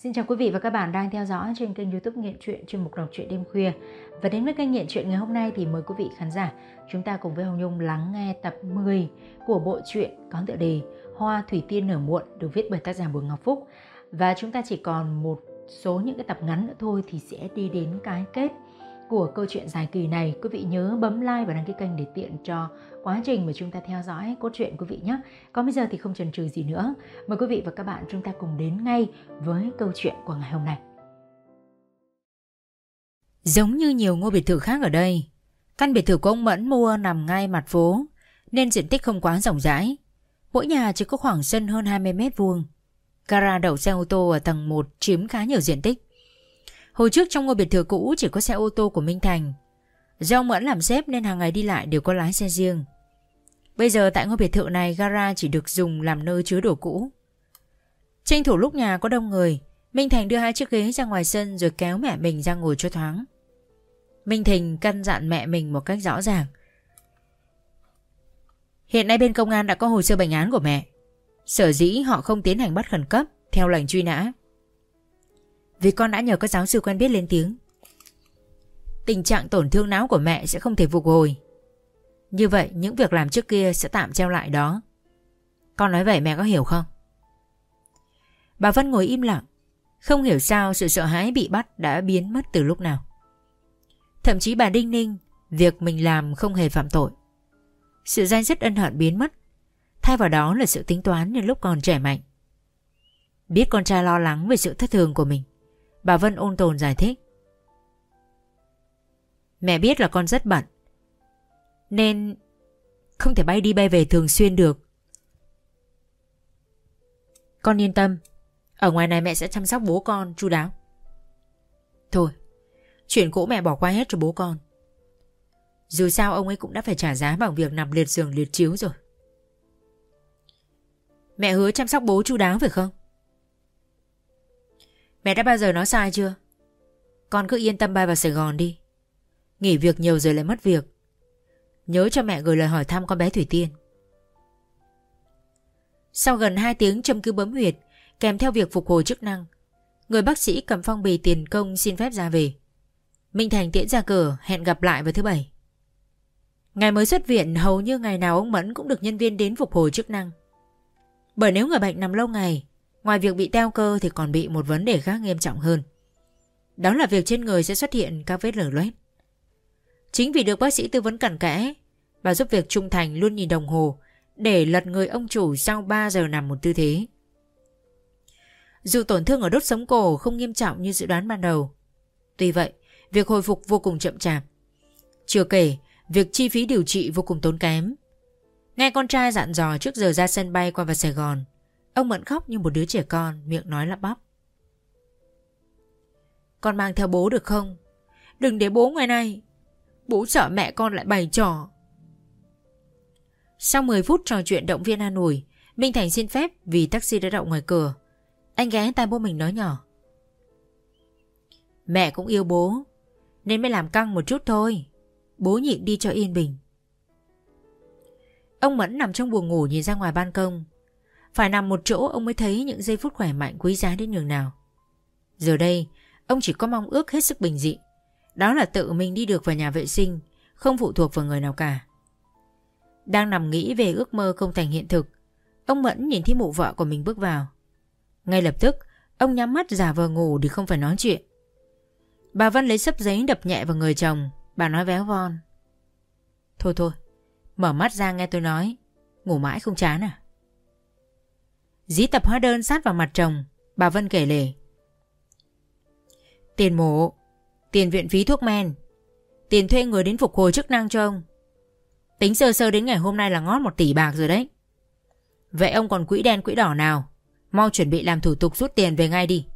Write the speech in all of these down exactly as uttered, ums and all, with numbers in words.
Xin chào quý vị và các bạn đang theo dõi trên kênh YouTube Nghiện Truyện chuyên mục đọc truyện đêm khuya. Và đến với kênh Nghiện Truyện ngày hôm nay thì mời quý vị khán giả chúng ta cùng với Hồng Nhung lắng nghe tập mười của bộ truyện có tựa đề Hoa Thủy Tiên Nở Muộn được viết bởi tác giả Bùi Ngọc Phúc. Và chúng ta chỉ còn một số những cái tập ngắn nữa thôi thì sẽ đi đến cái kết của câu chuyện dài kỳ này. Quý vị nhớ bấm like và đăng ký kênh để tiện cho quá trình mà chúng ta theo dõi cốt truyện quý vị nhé. Còn bây giờ thì không chần chừ gì nữa, mời quý vị và các bạn chúng ta cùng đến ngay với câu chuyện của ngày hôm nay. Giống như nhiều ngôi biệt thự khác ở đây, căn biệt thự của ông Mẫn mua nằm ngay mặt phố nên diện tích không quá rộng rãi. Mỗi nhà chỉ có khoảng sân hơn hai mươi mét vuông. Gara đậu xe ô tô ở tầng một chiếm khá nhiều diện tích. Hồi trước trong ngôi biệt thự cũ chỉ có xe ô tô của Minh Thành. Do ông Mẫn làm sếp nên hàng ngày đi lại đều có lái xe riêng. Bây giờ tại ngôi biệt thự này, gara chỉ được dùng làm nơi chứa đồ cũ. Tranh thủ lúc nhà có đông người, Minh Thành đưa hai chiếc ghế ra ngoài sân rồi kéo mẹ mình ra ngồi cho thoáng. Minh Thành căn dặn mẹ mình một cách rõ ràng. Hiện nay bên công an đã có hồ sơ bệnh án của mẹ. Sở dĩ họ không tiến hành bắt khẩn cấp theo lệnh truy nã vì con đã nhờ các giáo sư quen biết lên tiếng. Tình trạng tổn thương não của mẹ sẽ không thể phục hồi. Như vậy những việc làm trước kia sẽ tạm treo lại đó. Con nói vậy mẹ có hiểu không? Bà Vân ngồi im lặng. Không hiểu sao sự sợ hãi bị bắt đã biến mất từ lúc nào. Thậm chí bà đinh ninh việc mình làm không hề phạm tội. Sự day dứt ân hận biến mất. Thay vào đó là sự tính toán như lúc còn trẻ mạnh. Biết con trai lo lắng về sự thất thường của mình, bà Vân ôn tồn giải thích. Mẹ biết là con rất bận nên không thể bay đi bay về thường xuyên được. Con yên tâm, ở ngoài này mẹ sẽ chăm sóc bố con chu đáo. Thôi, chuyện cũ mẹ bỏ qua hết cho bố con. Dù sao ông ấy cũng đã phải trả giá bằng việc nằm liệt giường liệt chiếu rồi. Mẹ hứa chăm sóc bố chu đáo phải không? Mẹ đã bao giờ nói sai chưa? Con cứ yên tâm bay vào Sài Gòn đi. Nghỉ việc nhiều rồi lại mất việc. Nhớ cho mẹ gửi lời hỏi thăm con bé Thủy Tiên. Sau gần hai tiếng châm cứu bấm huyệt kèm theo việc phục hồi chức năng, người bác sĩ cầm phong bì tiền công xin phép ra về. Minh Thành tiễn ra cửa hẹn gặp lại vào thứ bảy. Ngày mới xuất viện hầu như ngày nào ông Mẫn cũng được nhân viên đến phục hồi chức năng. Bởi nếu người bệnh nằm lâu ngày, ngoài việc bị teo cơ thì còn bị một vấn đề khác nghiêm trọng hơn. Đó là việc trên người sẽ xuất hiện các vết lở loét. Chính vì được bác sĩ tư vấn cặn kẽ và giúp việc Trung Thành luôn nhìn đồng hồ để lật người ông chủ sau ba giờ nằm một tư thế. Dù tổn thương ở đốt sống cổ không nghiêm trọng như dự đoán ban đầu, tuy vậy việc hồi phục vô cùng chậm chạp. Chưa kể việc chi phí điều trị vô cùng tốn kém. Nghe con trai dặn dò trước giờ ra sân bay qua vào Sài Gòn, ông Mẫn khóc như một đứa trẻ con, miệng nói lắp bắp. Con mang theo bố được không? Đừng để bố ngoài này. Bố sợ mẹ con lại bày trò. Sau mười phút trò chuyện động viên an ủi, Minh Thành xin phép vì taxi đã đậu ngoài cửa. Anh ghé tai bố mình nói nhỏ. Mẹ cũng yêu bố nên mới làm căng một chút thôi. Bố nhịn đi cho yên bình. Ông Mẫn nằm trong buồng ngủ nhìn ra ngoài ban công. Phải nằm một chỗ ông mới thấy những giây phút khỏe mạnh quý giá đến nhường nào. Giờ đây ông chỉ có mong ước hết sức bình dị. Đó là tự mình đi được vào nhà vệ sinh, không phụ thuộc vào người nào cả. Đang nằm nghĩ về ước mơ không thành hiện thực, ông Mẫn nhìn thấy mụ vợ của mình bước vào. Ngay lập tức ông nhắm mắt giả vờ ngủ để không phải nói chuyện. Bà Vân lấy xấp giấy đập nhẹ vào người chồng. Bà nói véo von. Thôi thôi, mở mắt ra nghe tôi nói. Ngủ mãi không chán à? Dí tập hóa đơn sát vào mặt chồng, bà Vân kể lể. Tiền mổ, tiền viện phí thuốc men, tiền thuê người đến phục hồi chức năng cho ông. Tính sơ sơ đến ngày hôm nay là ngót một tỷ bạc rồi đấy. Vậy ông còn quỹ đen quỹ đỏ nào? Mau chuẩn bị làm thủ tục rút tiền về ngay đi.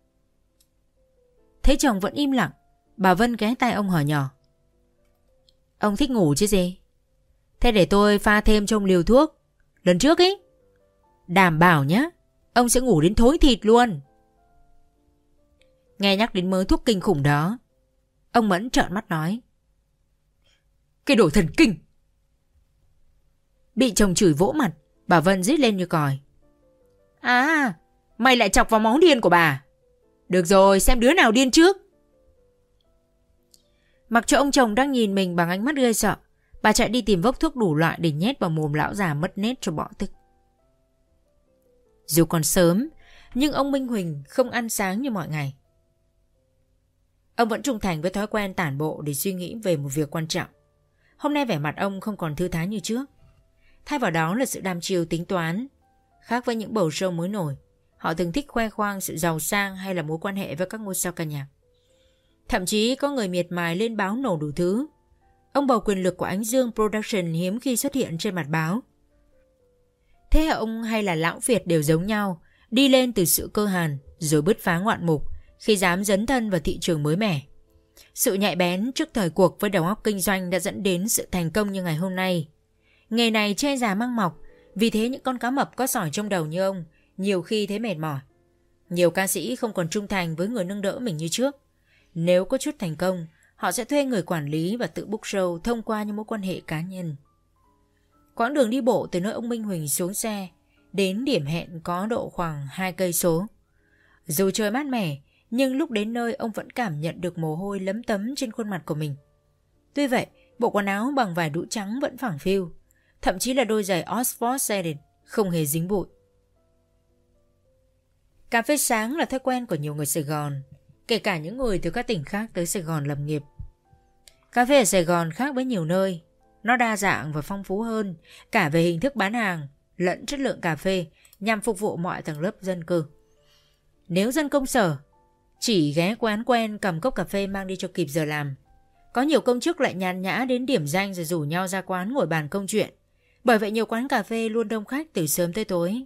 Thấy chồng vẫn im lặng, bà Vân ghé tai ông hỏi nhỏ. Ông thích ngủ chứ gì? Thế để tôi pha thêm trong liều thuốc lần trước ý. Đảm bảo nhá, ông sẽ ngủ đến thối thịt luôn. Nghe nhắc đến mớ thuốc kinh khủng đó, ông Mẫn trợn mắt nói. Cái đồ thần kinh. Bị chồng chửi vỗ mặt, bà Vân rít lên như còi. À, mày lại chọc vào máu điên của bà. Được rồi, xem đứa nào điên trước. Mặc cho ông chồng đang nhìn mình bằng ánh mắt ghê sợ, bà chạy đi tìm vốc thuốc đủ loại để nhét vào mồm lão già mất nết cho bỏ tức. Dù còn sớm, nhưng ông Minh Huỳnh không ăn sáng như mọi ngày. Ông vẫn trung thành với thói quen tản bộ để suy nghĩ về một việc quan trọng. Hôm nay vẻ mặt ông không còn thư thái như trước. Thay vào đó là sự đăm chiêu tính toán. Khác với những bầu show mới nổi, họ thường thích khoe khoang sự giàu sang hay là mối quan hệ với các ngôi sao ca nhạc. Thậm chí có người miệt mài lên báo nổ đủ thứ. Ông bầu quyền lực của Ánh Dương Production hiếm khi xuất hiện trên mặt báo. Thế ông hay là lão Việt đều giống nhau, đi lên từ sự cơ hàn rồi bứt phá ngoạn mục khi dám dấn thân vào thị trường mới mẻ. Sự nhạy bén trước thời cuộc với đầu óc kinh doanh đã dẫn đến sự thành công như ngày hôm nay. Nghề này che già mang mọc, vì thế những con cá mập có sỏi trong đầu như ông nhiều khi thấy mệt mỏi. Nhiều ca sĩ không còn trung thành với người nâng đỡ mình như trước. Nếu có chút thành công, họ sẽ thuê người quản lý và tự book show thông qua những mối quan hệ cá nhân. Quãng đường đi bộ từ nơi ông Minh Huỳnh xuống xe đến điểm hẹn có độ khoảng hai cây số. Dù trời mát mẻ, nhưng lúc đến nơi ông vẫn cảm nhận được mồ hôi lấm tấm trên khuôn mặt của mình. Tuy vậy, bộ quần áo bằng vải đũ trắng vẫn phẳng phiu, thậm chí là đôi giày Oxford Sedan không hề dính bụi. Cà phê sáng là thói quen của nhiều người Sài Gòn, kể cả những người từ các tỉnh khác tới Sài Gòn lập nghiệp. Cà phê ở Sài Gòn khác với nhiều nơi, nó đa dạng và phong phú hơn, cả về hình thức bán hàng lẫn chất lượng cà phê nhằm phục vụ mọi tầng lớp dân cư. Nếu dân công sở chỉ ghé quán quen cầm cốc cà phê mang đi cho kịp giờ làm, có nhiều công chức lại nhàn nhã đến điểm danh rồi rủ nhau ra quán ngồi bàn công chuyện. Bởi vậy nhiều quán cà phê luôn đông khách từ sớm tới tối.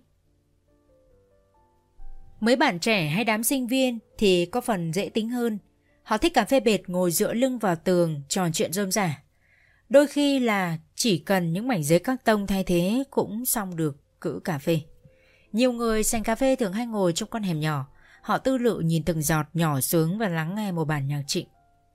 Mấy bạn trẻ hay đám sinh viên thì có phần dễ tính hơn. Họ thích cà phê bệt ngồi dựa lưng vào tường trò chuyện rôm rả. Đôi khi là chỉ cần những mảnh giấy các tông thay thế cũng xong được cữ cà phê. Nhiều người sành cà phê thường hay ngồi trong con hẻm nhỏ. Họ tư lự nhìn từng giọt nhỏ xuống và lắng nghe một bản nhạc trịnh.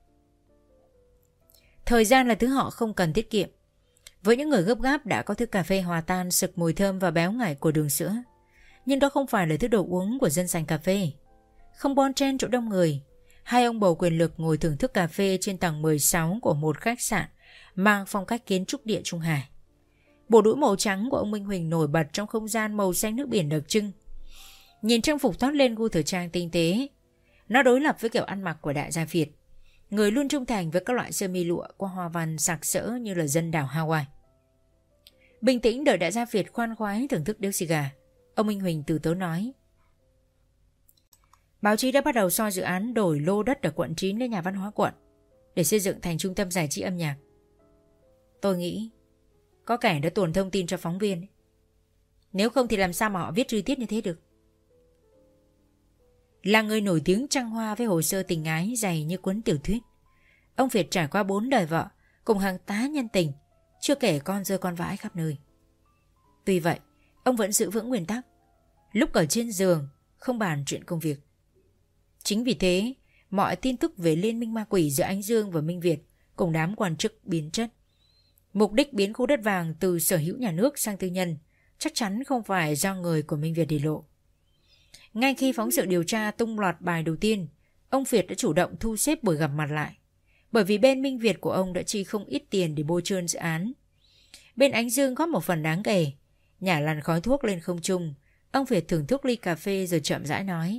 Thời gian là thứ họ không cần tiết kiệm. Với những người gấp gáp đã có thứ cà phê hòa tan sực mùi thơm và béo ngậy của đường sữa. Nhưng đó không phải là thứ đồ uống của dân sành cà phê. Không bon chen chỗ đông người. Hai ông bầu quyền lực ngồi thưởng thức cà phê trên tầng mười sáu của một khách sạn mang phong cách kiến trúc địa Trung Hải. Bộ đũi màu trắng của ông Minh Huỳnh nổi bật trong không gian màu xanh nước biển đặc trưng. Nhìn trang phục toát lên gu thời trang tinh tế. Nó đối lập với kiểu ăn mặc của đại gia Việt, người luôn trung thành với các loại sơ mi lụa qua hoa văn sặc sỡ như là dân đảo Hawaii. Bình tĩnh đợi đại gia Việt khoan khoái thưởng thức điếu xì gà, ông Minh Huỳnh từ tốn nói: Báo chí đã bắt đầu soi dự án đổi lô đất ở quận chín lên nhà văn hóa quận để xây dựng thành trung tâm giải trí âm nhạc. Tôi nghĩ có kẻ đã tuồn thông tin cho phóng viên. Nếu không thì làm sao mà họ viết chi tiết như thế được. Là người nổi tiếng trăng hoa với hồ sơ tình ái dày như cuốn tiểu thuyết, ông Việt trải qua bốn đời vợ cùng hàng tá nhân tình, chưa kể con rơi con vãi khắp nơi. Tuy vậy, ông vẫn giữ vững nguyên tắc, lúc ở trên giường không bàn chuyện công việc. Chính vì thế, mọi tin tức về liên minh ma quỷ giữa Ánh Dương và Minh Việt cùng đám quan chức biến chất. Mục đích biến khu đất vàng từ sở hữu nhà nước sang tư nhân chắc chắn không phải do người của Minh Việt để lộ. Ngay khi phóng sự điều tra tung loạt bài đầu tiên, ông Việt đã chủ động thu xếp buổi gặp mặt lại. Bởi vì bên Minh Việt của ông đã chi không ít tiền để bôi trơn dự án. Bên Ánh Dương góp một phần đáng kể. Nhả làn khói thuốc lên không trung, ông Việt thưởng thức ly cà phê rồi chậm rãi nói: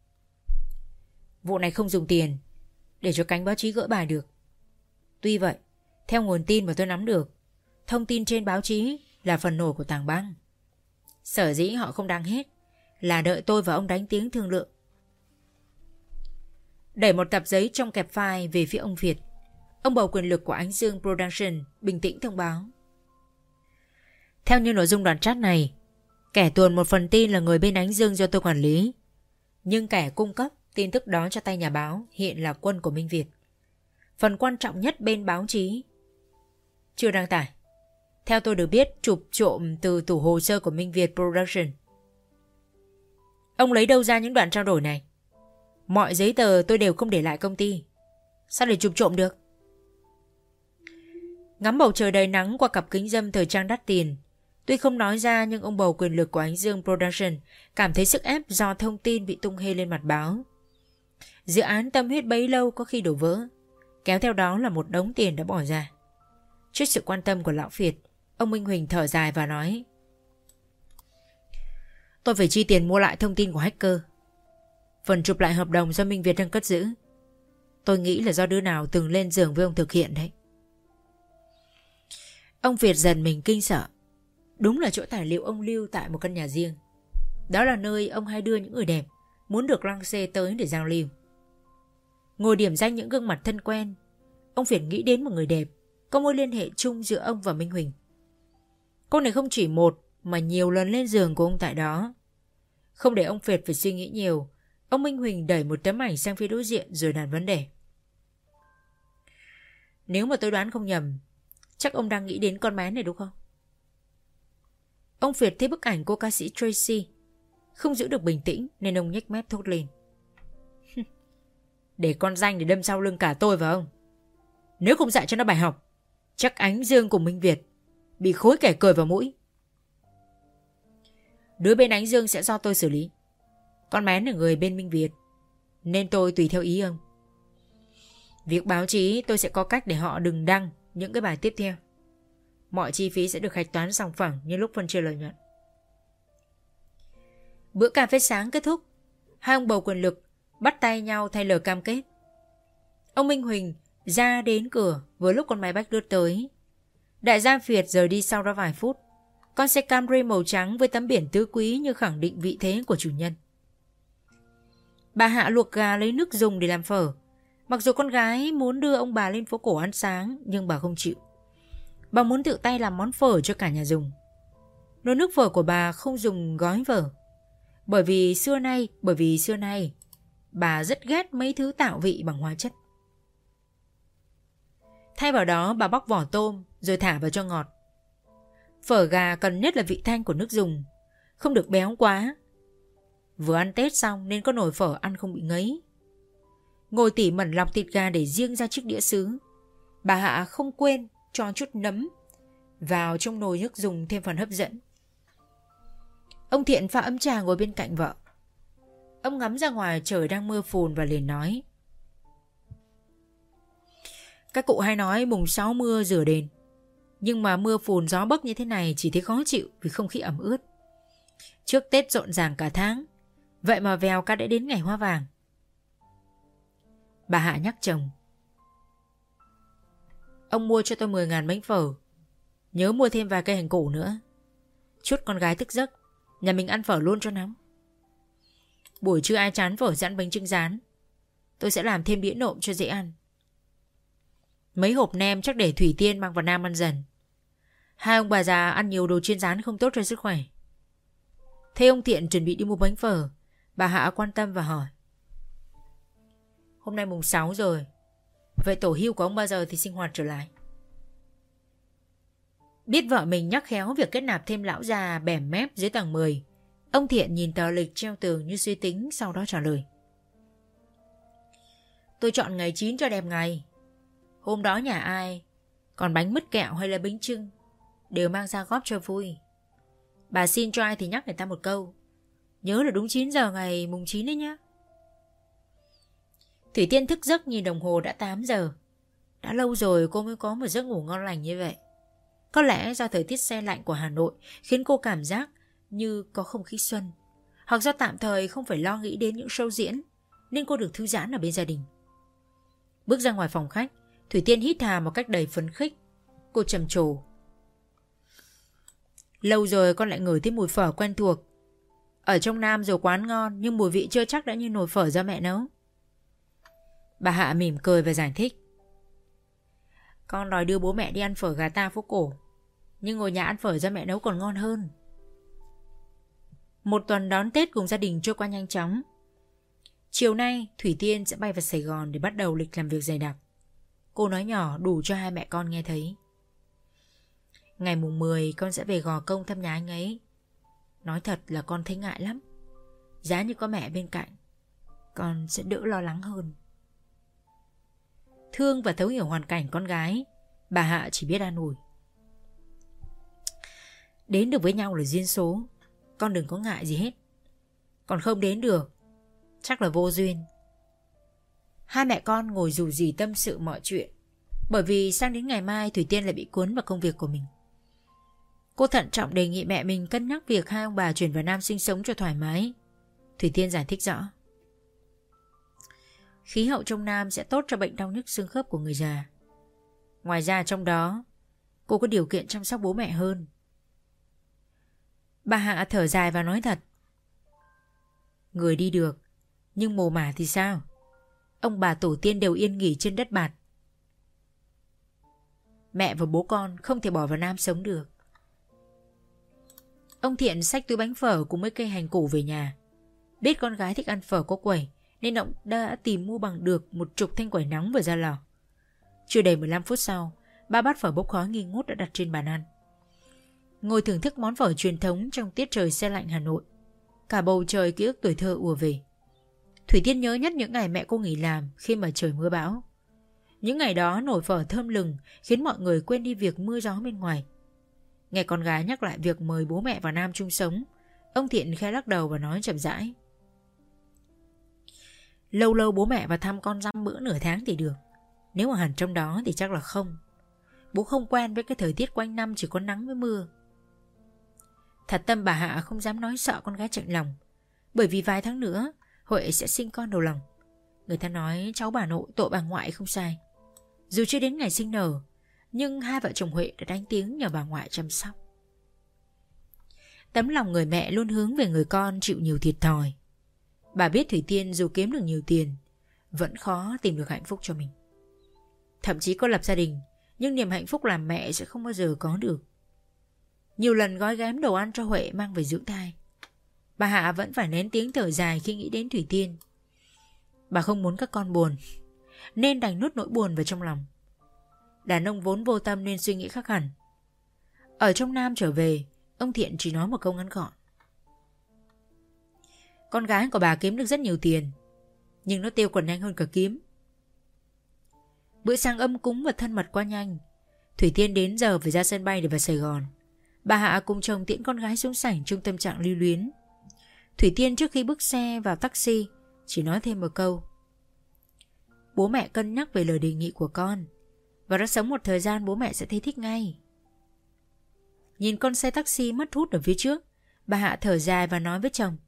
Vụ này không dùng tiền để cho cánh báo chí gỡ bài được. Tuy vậy, theo nguồn tin mà tôi nắm được, thông tin trên báo chí là phần nổi của tảng băng. Sở dĩ họ không đăng hết là đợi tôi và ông đánh tiếng thương lượng. Đẩy một tập giấy trong kẹp file về phía ông Việt, ông bầu quyền lực của Ánh Dương Production bình tĩnh thông báo: Theo như nội dung đoạn chat này, kẻ tuồn một phần tin là người bên Ánh Dương do tôi quản lý. Nhưng kẻ cung cấp tin tức đó cho tay nhà báo hiện là quân của Minh Việt. Phần quan trọng nhất bên báo chí chưa đăng tải. Theo tôi được biết, chụp trộm từ tủ hồ sơ của Minh Việt Production. Ông lấy đâu ra những đoạn trao đổi này? Mọi giấy tờ tôi đều không để lại công ty. Sao để chụp trộm được? Ngắm bầu trời đầy nắng qua cặp kính râm thời trang đắt tiền, tuy không nói ra nhưng ông bầu quyền lực của Ánh Dương Production cảm thấy sức ép do thông tin bị tung hê lên mặt báo. Dự án tâm huyết bấy lâu có khi đổ vỡ, kéo theo đó là một đống tiền đã bỏ ra. Trước sự quan tâm của lão Việt, ông Minh Huỳnh thở dài và nói: Tôi phải chi tiền mua lại thông tin của hacker. Phần chụp lại hợp đồng do Minh Việt đang cất giữ, tôi nghĩ là do đứa nào từng lên giường với ông thực hiện đấy. Ông Việt dần mình kinh sợ. Đúng là chỗ tài liệu ông lưu tại một căn nhà riêng. Đó là nơi ông hay đưa những người đẹp muốn được lăng xê tới để giao lưu. Ngồi điểm danh những gương mặt thân quen, ông Việt nghĩ đến một người đẹp có mối liên hệ chung giữa ông và Minh Huỳnh. Cô này không chỉ một mà nhiều lần lên giường của ông tại đó. Không để ông Việt phải suy nghĩ nhiều, ông Minh Huỳnh đẩy một tấm ảnh sang phía đối diện rồi đặt vấn đề. Nếu mà tôi đoán không nhầm, chắc ông đang nghĩ đến con bé này đúng không? Ông Việt thấy bức ảnh cô ca sĩ Tracy, không giữ được bình tĩnh nên ông nhếch mép thốt lên. Để con danh để đâm sau lưng cả tôi và ông. Nếu không dạy cho nó bài học, chắc Ánh Dương cùng Minh Việt bị khối kẻ cười vào mũi. Đứa bên Ánh Dương sẽ do tôi xử lý. Con bé là người bên Minh Việt, nên tôi tùy theo ý ông. Việc báo chí tôi sẽ có cách để họ đừng đăng những cái bài tiếp theo. Mọi chi phí sẽ được hạch toán sòng phẳng như lúc phân chia lợi nhuận. Bữa cà phê sáng kết thúc, hai ông bầu quyền lực bắt tay nhau thay lời cam kết. Ông Minh Huỳnh ra đến cửa vừa lúc con máy bách lướt tới. Đại gia Việt rời đi sau đó vài phút. Con xe Camry màu trắng với tấm biển tứ quý như khẳng định vị thế của chủ nhân. Bà Hạ luộc gà lấy nước dùng để làm phở. Mặc dù con gái muốn đưa ông bà lên phố cổ ăn sáng, nhưng bà không chịu. Bà muốn tự tay làm món phở cho cả nhà dùng. Nồi nước phở của bà không dùng gói phở. Bởi vì xưa nay, bởi vì xưa nay, bà rất ghét mấy thứ tạo vị bằng hóa chất. Thay vào đó bà bóc vỏ tôm rồi thả vào cho ngọt. Phở gà cần nhất là vị thanh của nước dùng, không được béo quá. Vừa ăn Tết xong nên có nồi phở ăn không bị ngấy. Ngồi tỉ mẩn lọc thịt gà để riêng ra chiếc đĩa sứ. Bà Hạ không quên cho chút nấm vào trong nồi nước dùng thêm phần hấp dẫn. Ông Thiện pha ấm trà ngồi bên cạnh vợ. Ông ngắm ra ngoài trời đang mưa phùn và liền nói: Các cụ hay nói mùng sáu mưa rửa đền, nhưng mà mưa phùn gió bấc như thế này chỉ thấy khó chịu vì không khí ẩm ướt. Trước Tết rộn ràng cả tháng, vậy mà vèo cả đã đến ngày hoa vàng. Bà Hạ nhắc chồng: Ông mua cho tôi mười ngàn bánh phở, nhớ mua thêm vài cây hành củ nữa. Chút con gái thức giấc, nhà mình ăn phở luôn cho nóng. Buổi trưa ai chán phở sẵn bánh chưng rán, tôi sẽ làm thêm đĩa nộm cho dễ ăn. Mấy hộp nem chắc để Thủy Tiên mang vào Nam ăn dần. Hai ông bà già ăn nhiều đồ chiên rán không tốt cho sức khỏe. Thấy ông Thiện chuẩn bị đi mua bánh phở, bà Hạ quan tâm và hỏi: Hôm nay mùng sáu rồi, vậy tổ hưu của ông bao giờ thì sinh hoạt trở lại? Biết vợ mình nhắc khéo việc kết nạp thêm lão già bẻm mép dưới tầng mười, ông Thiện nhìn tờ lịch treo tường như suy tính, sau đó trả lời: Tôi chọn ngày chín cho đẹp ngày. Hôm đó nhà ai còn bánh mứt kẹo hay là bánh chưng đều mang ra góp cho vui. Bà xin cho ai thì nhắc người ta một câu, nhớ là đúng chín giờ ngày mùng chín đấy nhá. Thủy Tiên thức giấc nhìn đồng hồ đã tám giờ. Đã lâu rồi cô mới có một giấc ngủ ngon lành như vậy. Có lẽ do thời tiết se lạnh của Hà Nội khiến cô cảm giác như có không khí xuân, hoặc do tạm thời không phải lo nghĩ đến những show diễn nên cô được thư giãn ở bên gia đình. Bước ra ngoài phòng khách, Thủy Tiên hít hà một cách đầy phấn khích. Cô trầm trồ: Lâu rồi con lại ngửi thấy mùi phở quen thuộc. Ở trong Nam rồi quán ngon, nhưng mùi vị chưa chắc đã như nồi phở do mẹ nấu. Bà Hạ mỉm cười và giải thích: Con đòi đưa bố mẹ đi ăn phở gà ta phố cổ, nhưng ngồi nhà ăn phở do mẹ nấu còn ngon hơn. Một tuần đón Tết cùng gia đình trôi qua nhanh chóng. Chiều nay Thủy Tiên sẽ bay vào Sài Gòn để bắt đầu lịch làm việc dày đặc. Cô nói nhỏ đủ cho hai mẹ con nghe thấy: Ngày mùng mười con sẽ về Gò Công thăm nhà anh ấy. Nói thật là con thấy ngại lắm. Giá như có mẹ bên cạnh, con sẽ đỡ lo lắng hơn. Thương và thấu hiểu hoàn cảnh con gái, bà Hạ chỉ biết an ủi: Đến được với nhau là duyên số, con đừng có ngại gì hết. Còn không đến được, chắc là vô duyên. Hai mẹ con ngồi rủ rỉ tâm sự mọi chuyện, bởi vì sang đến ngày mai Thủy Tiên lại bị cuốn vào công việc của mình. Cô thận trọng đề nghị mẹ mình cân nhắc việc hai ông bà chuyển vào Nam sinh sống cho thoải mái. Thủy Tiên giải thích rõ. Khí hậu trong Nam sẽ tốt cho bệnh đau nhức xương khớp của người già. Ngoài ra trong đó, cô có điều kiện chăm sóc bố mẹ hơn. Bà Hạ thở dài và nói thật. Người đi được, nhưng mồ mả thì sao? Ông bà tổ tiên đều yên nghỉ trên đất bạt. Mẹ và bố con không thể bỏ vào Nam sống được. Ông Thiện xách túi bánh phở cùng mấy cây hành củ về nhà. Biết con gái thích ăn phở có quẩy, nên ông đã tìm mua bằng được một chục thanh quẩy nóng vừa ra lò. Chưa đầy mười lăm phút sau, ba bát phở bốc khói nghi ngút đã đặt trên bàn ăn. Ngồi thưởng thức món phở truyền thống trong tiết trời se lạnh Hà Nội, cả bầu trời ký ức tuổi thơ ùa về. Thủy Tiên nhớ nhất những ngày mẹ cô nghỉ làm khi mà trời mưa bão. Những ngày đó nồi phở thơm lừng khiến mọi người quên đi việc mưa gió bên ngoài. Nghe con gái nhắc lại việc mời bố mẹ vào Nam chung sống, ông Thiện khẽ lắc đầu và nói chậm rãi. Lâu lâu bố mẹ vào thăm con dăm bữa nửa tháng thì được. Nếu mà hẳn trong đó thì chắc là không. Bố không quen với cái thời tiết quanh năm chỉ có nắng với mưa. Thật tâm bà Hạ không dám nói sợ con gái chạnh lòng, bởi vì vài tháng nữa Huệ sẽ sinh con đầu lòng. Người ta nói cháu bà nội tội bà ngoại không sai. Dù chưa đến ngày sinh nở, nhưng hai vợ chồng Huệ đã đánh tiếng nhờ bà ngoại chăm sóc. Tấm lòng người mẹ luôn hướng về người con chịu nhiều thiệt thòi. Bà biết Thủy Tiên dù kiếm được nhiều tiền, vẫn khó tìm được hạnh phúc cho mình. Thậm chí có lập gia đình, nhưng niềm hạnh phúc làm mẹ sẽ không bao giờ có được. Nhiều lần gói ghém đồ ăn cho Huệ mang về dưỡng thai, bà Hạ vẫn phải nén tiếng thở dài khi nghĩ đến Thủy Tiên. Bà không muốn các con buồn, nên đành nuốt nỗi buồn vào trong lòng. Đàn ông vốn vô tâm nên suy nghĩ khác hẳn. Ở trong Nam trở về, ông Thiện chỉ nói một câu ngắn gọn. Con gái của bà kiếm được rất nhiều tiền, nhưng nó tiêu còn nhanh hơn cả kiếm. Bữa sáng âm cúng và thân mật quá nhanh. Thủy Tiên đến giờ phải ra sân bay để vào Sài Gòn. Bà Hạ cùng chồng tiễn con gái xuống sảnh trong tâm trạng lưu luyến. Thủy Tiên trước khi bước xe vào taxi chỉ nói thêm một câu. Bố mẹ cân nhắc về lời đề nghị của con, và đã sống một thời gian bố mẹ sẽ thấy thích ngay. Nhìn con xe taxi mất hút ở phía trước, bà Hạ thở dài và nói với chồng.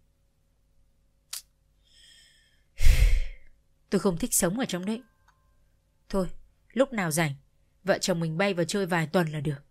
Tôi không thích sống ở trong đấy. Thôi, lúc nào rảnh, vợ chồng mình bay vào chơi vài tuần là được.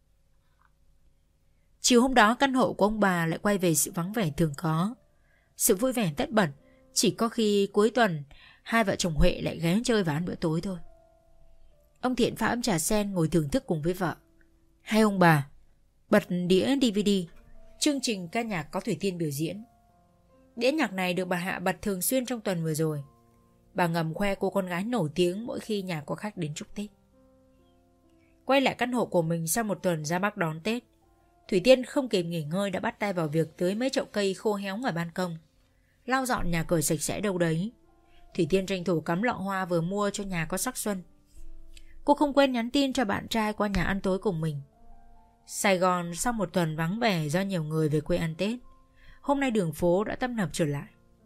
Chiều hôm đó căn hộ của ông bà lại quay về sự vắng vẻ thường có. Sự vui vẻ tất bật chỉ có khi cuối tuần hai vợ chồng Huệ lại ghé chơi và ăn bữa tối thôi. Ông Thiện pha ấm trà sen ngồi thưởng thức cùng với vợ. Hai ông bà bật đĩa đê vê đê chương trình ca nhạc có Thủy Tiên biểu diễn. Đĩa nhạc này được bà Hạ bật thường xuyên trong tuần vừa rồi. Bà ngầm khoe cô con gái nổi tiếng mỗi khi nhà có khách đến chúc Tết. Quay lại căn hộ của mình sau một tuần ra Bắc đón Tết, Thủy Tiên không kịp nghỉ ngơi đã bắt tay vào việc tưới mấy chậu cây khô héo ngoài ban công, lau dọn nhà cửa sạch sẽ đâu đấy. Thủy Tiên tranh thủ cắm lọ hoa vừa mua cho nhà có sắc xuân. Cô không quên nhắn tin cho bạn trai qua nhà ăn tối cùng mình. Sài Gòn sau một tuần vắng vẻ do nhiều người về quê ăn Tết, hôm nay đường phố đã tấp nập trở lại.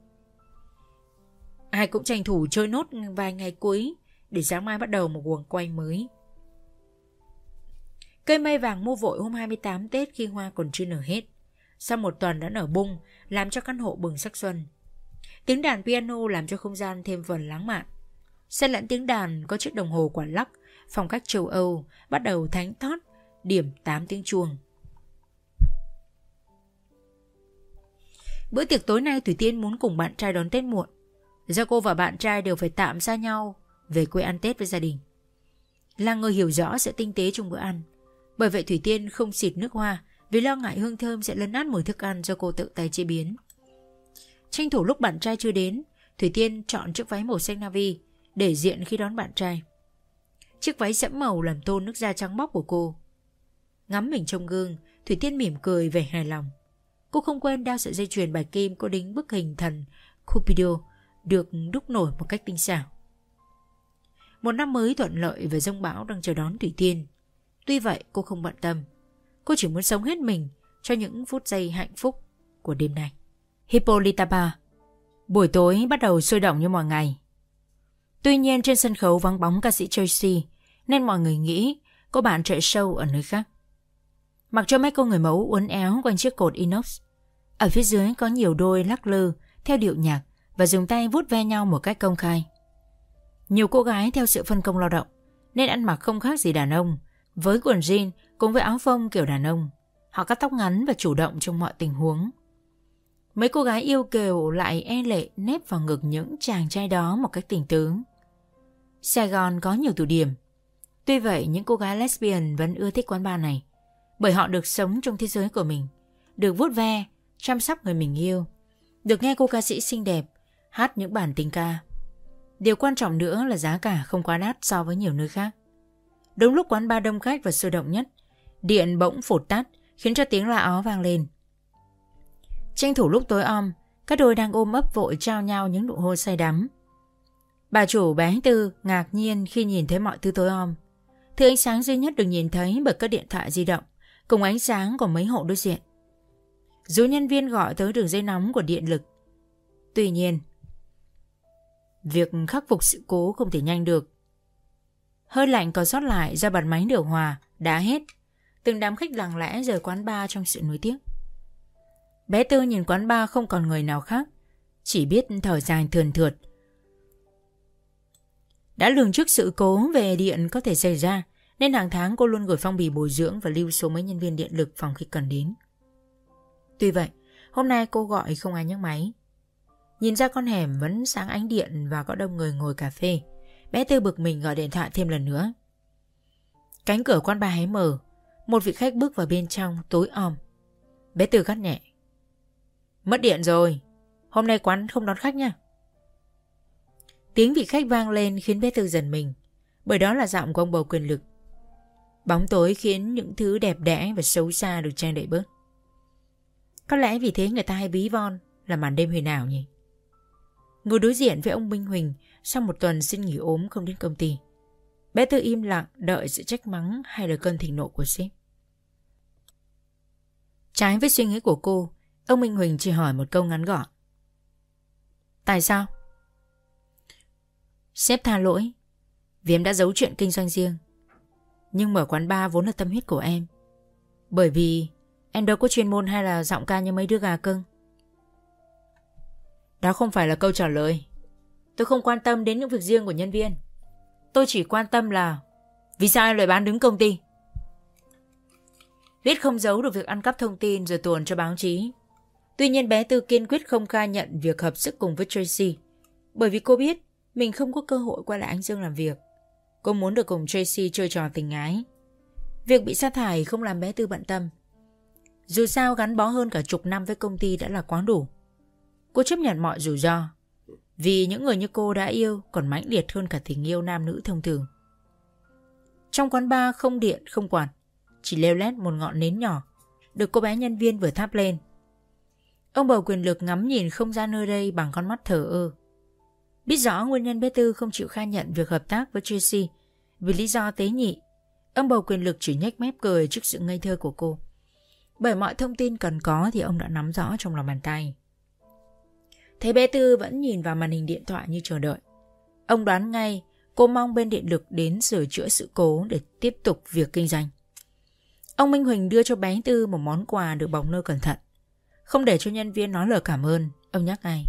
Ai cũng tranh thủ chơi nốt vài ngày cuối để sáng mai bắt đầu một guồng quay mới. Cây mây vàng mua vội hôm hai mươi tám Tết khi hoa còn chưa nở hết, sau một tuần đã nở bung, làm cho căn hộ bừng sắc xuân. Tiếng đàn piano làm cho không gian thêm phần lãng mạn. Xen lẫn tiếng đàn có chiếc đồng hồ quả lắc phong cách châu Âu bắt đầu thánh thót điểm tám tiếng chuông. Bữa tiệc tối nay Thủy Tiên muốn cùng bạn trai đón Tết muộn, do cô và bạn trai đều phải tạm xa nhau về quê ăn Tết với gia đình. Là người hiểu rõ sự tinh tế trong bữa ăn, bởi vậy Thủy Tiên không xịt nước hoa vì lo ngại hương thơm sẽ lấn át mùi thức ăn do cô tự tay chế biến. Tranh thủ lúc bạn trai chưa đến, Thủy Tiên chọn chiếc váy màu xanh navy để diện khi đón bạn trai. Chiếc váy sẫm màu làm tôn nước da trắng bóc của cô. Ngắm mình trong gương, Thủy Tiên mỉm cười vẻ hài lòng. Cô không quên đeo sợi dây chuyền bạch kim có đính bức hình thần Cupido được đúc nổi một cách tinh xảo. Một năm mới thuận lợi và giông bão đang chờ đón Thủy Tiên. Tuy vậy cô không bận tâm. Cô chỉ muốn sống hết mình cho những phút giây hạnh phúc của đêm nay. Hippolyta Bar. Buổi tối bắt đầu sôi động như mọi ngày. Tuy nhiên trên sân khấu vắng bóng ca sĩ Tracy nên mọi người nghĩ cô bạn chạy show ở nơi khác. Mặc cho mấy cô người mẫu uốn éo quanh chiếc cột inox, ở phía dưới có nhiều đôi lắc lư theo điệu nhạc và dùng tay vuốt ve nhau một cách công khai. Nhiều cô gái theo sự phân công lao động nên ăn mặc không khác gì đàn ông, với quần jean cùng với áo phông kiểu đàn ông. Họ cắt tóc ngắn và chủ động trong mọi tình huống. Mấy cô gái yêu kiều lại e lệ nép vào ngực những chàng trai đó một cách tình tứ. Sài Gòn có nhiều tụ điểm. Tuy vậy những cô gái lesbian vẫn ưa thích quán bar này, bởi họ được sống trong thế giới của mình, được vuốt ve, chăm sóc người mình yêu, được nghe cô ca sĩ xinh đẹp hát những bản tình ca. Điều quan trọng nữa là giá cả không quá đắt so với nhiều nơi khác. Đúng lúc quán bar đông khách và sôi động nhất, điện bỗng phụt tắt khiến cho tiếng la ó vang lên. Tranh thủ lúc tối om, các đôi đang ôm ấp vội trao nhau những nụ hôn say đắm. Bà chủ bé Tư ngạc nhiên khi nhìn thấy mọi thứ tối om. Thứ ánh sáng duy nhất được nhìn thấy bởi các điện thoại di động cùng ánh sáng của mấy hộ đối diện. Dù nhân viên gọi tới đường dây nóng của điện lực. Tuy nhiên, việc khắc phục sự cố không thể nhanh được. Hơi lạnh còn sót lại do bật máy điều hòa đã hết. Từng đám khách lặng lẽ rời quán bar trong sự nuối tiếc. Bé Tư nhìn quán bar không còn người nào khác, chỉ biết thở dài thườn thượt. Đã lường trước sự cố về điện có thể xảy ra, nên hàng tháng cô luôn gửi phong bì bồi dưỡng và lưu số mấy nhân viên điện lực phòng khi cần đến. Tuy vậy, hôm nay cô gọi không ai nhấc máy. Nhìn ra con hẻm vẫn sáng ánh điện và có đông người ngồi cà phê, bé Tư bực mình gọi điện thoại thêm lần nữa. Cánh cửa quán bar hé mở, một vị khách bước vào bên trong tối om. Bé Tư gắt nhẹ: "Mất điện rồi, hôm nay quán không đón khách nha." Tiếng vị khách vang lên khiến bé Tư giật mình, bởi đó là giọng của ông bầu quyền lực. Bóng tối khiến những thứ đẹp đẽ và xấu xa được che đậy bớt. Có lẽ vì thế người ta hay ví von là màn đêm huyền ảo nhỉ. Ngồi đối diện với ông Minh Huỳnh sau một tuần xin nghỉ ốm không đến công ty, bé Tư im lặng đợi sự trách mắng hay là cơn thịnh nộ của sếp. Trái với suy nghĩ của cô, ông Minh Huỳnh chỉ hỏi một câu ngắn gọn: "Tại sao?" "Sếp tha lỗi, vì em đã giấu chuyện kinh doanh riêng. Nhưng mở quán bar vốn là tâm huyết của em. Bởi vì em đâu có chuyên môn hay là giọng ca như mấy đứa gà cưng." "Đó không phải là câu trả lời. Tôi không quan tâm đến những việc riêng của nhân viên. Tôi chỉ quan tâm là vì sao em lại bán đứng công ty." Biết không giấu được việc ăn cắp thông tin rồi tuồn cho báo chí. Tuy nhiên bé Tư kiên quyết không khai nhận việc hợp sức cùng với Tracy, bởi vì cô biết mình không có cơ hội quay lại Ánh Dương làm việc. Cô muốn được cùng Tracy chơi trò tình ái. Việc bị sa thải không làm bé Tư bận tâm. Dù sao gắn bó hơn cả chục năm với công ty đã là quá đủ. Cô chấp nhận mọi rủi ro, vì những người như cô đã yêu còn mãnh liệt hơn cả tình yêu nam nữ thông thường. Trong quán bar không điện không quạt, chỉ leo lét một ngọn nến nhỏ được cô bé nhân viên vừa thắp lên. Ông bầu quyền lực ngắm nhìn không gian nơi đây bằng con mắt thờ ơ. Biết rõ nguyên nhân bé Tư không chịu khai nhận việc hợp tác với Tracy vì lý do tế nhị, ông bầu quyền lực chỉ nhếch mép cười trước sự ngây thơ của cô. Bởi mọi thông tin cần có thì ông đã nắm rõ trong lòng bàn tay. Thấy bé Tư vẫn nhìn vào màn hình điện thoại như chờ đợi, ông đoán ngay cô mong bên điện lực đến sửa chữa sự cố để tiếp tục việc kinh doanh. Ông Minh Huỳnh đưa cho bé Tư một món quà được bọc nơ cẩn thận. Không để cho nhân viên nói lời cảm ơn, ông nhắc ngay: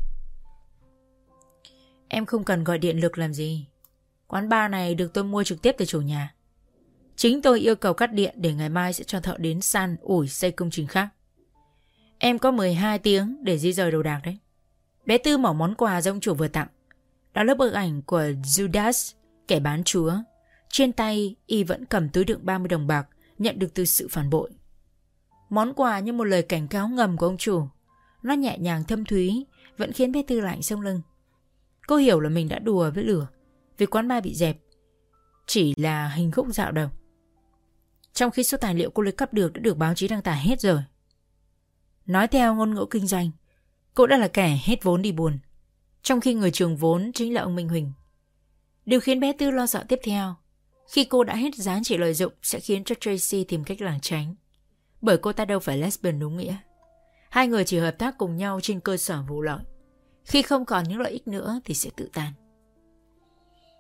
"Em không cần gọi điện lực làm gì. Quán bar này được tôi mua trực tiếp từ chủ nhà. Chính tôi yêu cầu cắt điện để ngày mai sẽ cho thợ đến san ủi xây công trình khác. Em có mười hai tiếng để di rời đồ đạc đấy." Bé Tư mở món quà do ông chủ vừa tặng. Đó là bức ảnh của Judas, kẻ bán chúa. Trên tay y vẫn cầm túi đựng ba mươi đồng bạc nhận được từ sự phản bội. Món quà như một lời cảnh cáo ngầm của ông chủ. Nó nhẹ nhàng thâm thúy, vẫn khiến bé Tư lạnh sống lưng. Cô hiểu là mình đã đùa với lửa, vì quán bar bị dẹp chỉ là hình khúc dạo đầu, trong khi số tài liệu cô lấy cắp được đã được báo chí đăng tải hết rồi. Nói theo ngôn ngữ kinh doanh, cô đã là kẻ hết vốn đi buồn, trong khi người trường vốn chính là ông Minh Huỳnh. Điều khiến bé Tư lo sợ tiếp theo, khi cô đã hết giá trị lợi dụng, sẽ khiến cho Tracy tìm cách lảng tránh, bởi cô ta đâu phải lesbian đúng nghĩa. Hai người chỉ hợp tác cùng nhau trên cơ sở vụ lợi. Khi không còn những lợi ích nữa thì sẽ tự tan.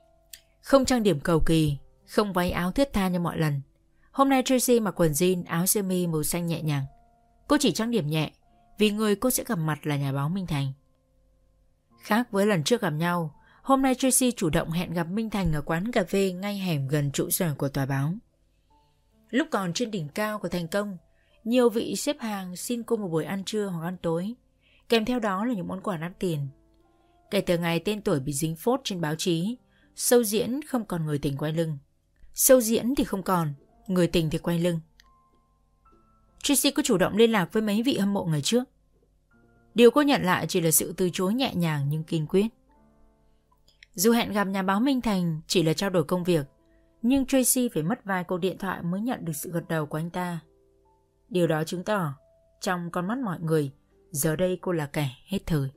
Không trang điểm cầu kỳ, không váy áo thướt tha như mọi lần. Hôm nay Tracy mặc quần jean, áo sơ mi màu xanh nhẹ nhàng. Cô chỉ trang điểm nhẹ vì người cô sẽ gặp mặt là nhà báo Minh Thành. Khác với lần trước gặp nhau, hôm nay Tracy chủ động hẹn gặp Minh Thành ở quán cà phê ngay hẻm gần trụ sở của tòa báo. Lúc còn trên đỉnh cao của thành công, nhiều vị xếp hàng xin cô một buổi ăn trưa hoặc ăn tối, kèm theo đó là những món quà đắt tiền. Kể từ ngày tên tuổi bị dính phốt trên báo chí, show diễn không còn người tình quay lưng. Show diễn thì không còn, người tình thì quay lưng. Tracy có chủ động liên lạc với mấy vị hâm mộ ngày trước. Điều cô nhận lại chỉ là sự từ chối nhẹ nhàng nhưng kiên quyết. Dù hẹn gặp nhà báo Minh Thành chỉ là trao đổi công việc, nhưng Tracy phải mất vài cuộc điện thoại mới nhận được sự gật đầu của anh ta. Điều đó chứng tỏ, trong con mắt mọi người, giờ đây cô là kẻ hết thời.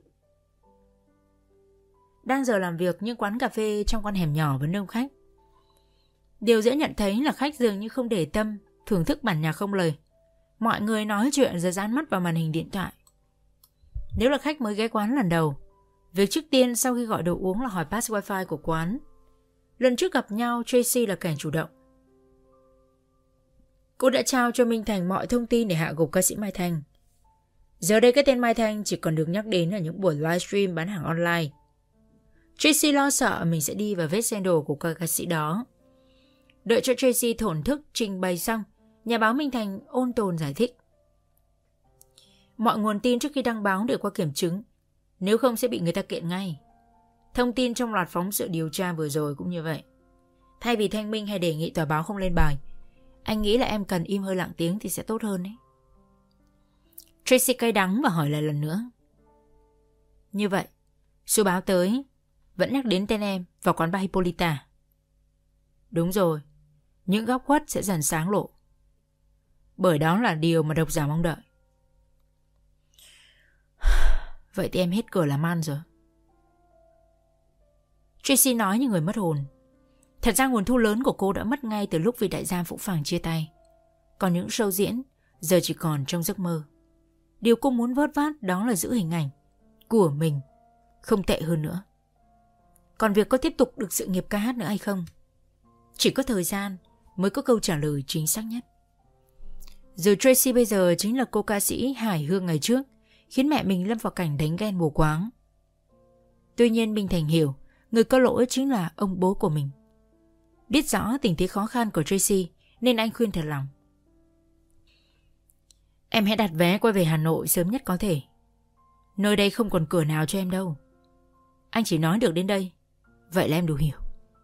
Đang giờ làm việc nhưng quán cà phê trong con hẻm nhỏ vẫn đông khách. Điều dễ nhận thấy là khách dường như không để tâm, thưởng thức bản nhạc không lời. Mọi người nói chuyện rồi dán mắt vào màn hình điện thoại. Nếu là khách mới ghé quán lần đầu, việc trước tiên sau khi gọi đồ uống là hỏi pass wifi của quán. Lần trước gặp nhau, Tracy là kẻ chủ động. Cô đã trao cho Minh Thành mọi thông tin để hạ gục ca sĩ Mai Thanh. Giờ đây cái tên Mai Thanh chỉ còn được nhắc đến ở những buổi livestream bán hàng online. Tracy lo sợ mình sẽ đi vào vết scandal của ca sĩ đó. Đợi cho Tracy thổn thức trình bày xong, nhà báo Minh Thành ôn tồn giải thích. Mọi nguồn tin trước khi đăng báo đều qua kiểm chứng, nếu không sẽ bị người ta kiện ngay. Thông tin trong loạt phóng sự điều tra vừa rồi cũng như vậy. Thay vì thanh minh hay đề nghị tòa báo không lên bài, anh nghĩ là em cần im hơi lặng tiếng thì sẽ tốt hơn đấy. Tracy cay đắng và hỏi lại lần nữa. Như vậy, số báo tới vẫn nhắc đến tên em vào quán bar Hippolyta. Đúng rồi, những góc khuất sẽ dần sáng lộ. Bởi đó là điều mà độc giả mong đợi. Vậy thì em hết cửa làm ăn rồi. Tracy nói như người mất hồn. Thật ra nguồn thu lớn của cô đã mất ngay từ lúc vị đại gia Phũ Phàng chia tay. Còn những show diễn giờ chỉ còn trong giấc mơ. Điều cô muốn vớt vát đó là giữ hình ảnh của mình không tệ hơn nữa. Còn việc có tiếp tục được sự nghiệp ca hát nữa hay không, chỉ có thời gian mới có câu trả lời chính xác nhất. Rồi Tracy bây giờ chính là cô ca sĩ hài hương ngày trước, khiến mẹ mình lâm vào cảnh đánh ghen mù quáng. Tuy nhiên Minh Thành hiểu người có lỗi chính là ông bố của mình. Biết rõ tình thế khó khăn của Tracy nên anh khuyên thật lòng. Em hãy đặt vé quay về Hà Nội sớm nhất có thể. Nơi đây không còn cửa nào cho em đâu. Anh chỉ nói được đến đây, vậy là em đủ hiểu.